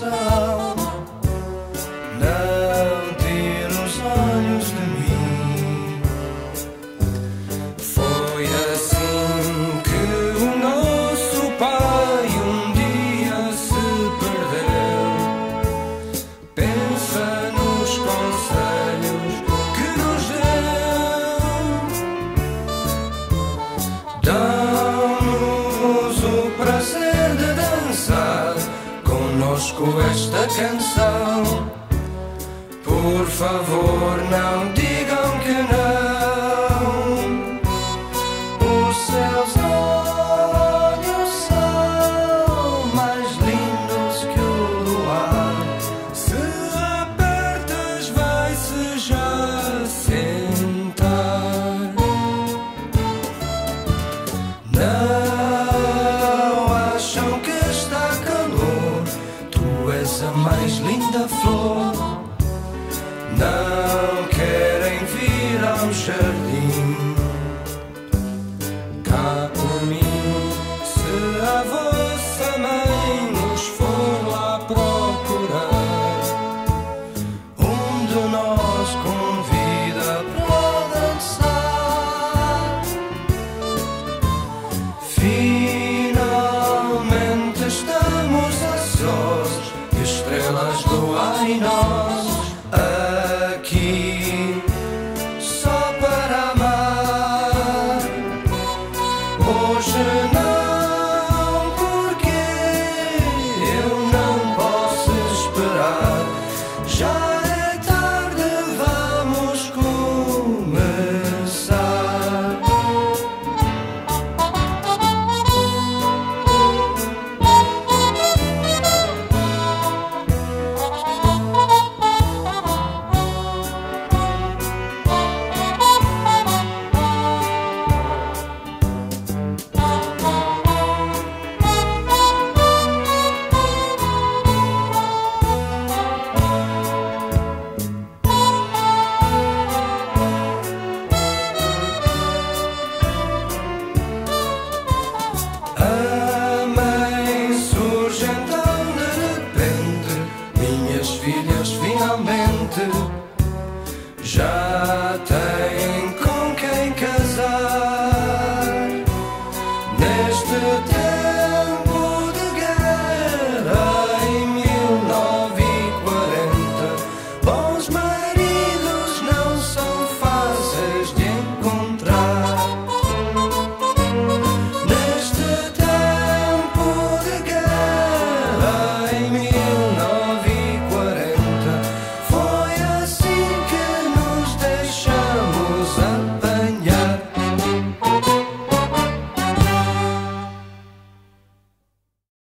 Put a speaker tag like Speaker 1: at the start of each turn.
Speaker 1: coração. Não tire os olhos de mim. Foi assim que o nosso pai um dia se perdeu. Pensa nos conselhos que nos deu. Dá-nos o prazer de dançar conosco esta canção. Por favor, não digam que não. Os seus olhos são mais lindos que o luar. Se apertas, vai-se já sentar. Não acham que está calor? Tu és a mais linda flor. Não querem vir ao jardim cá por mim. Se a vossa mãe nos for lá procurar, um de nós convida para dançar. Finalmente estamos a sós, estrelas do ar e nós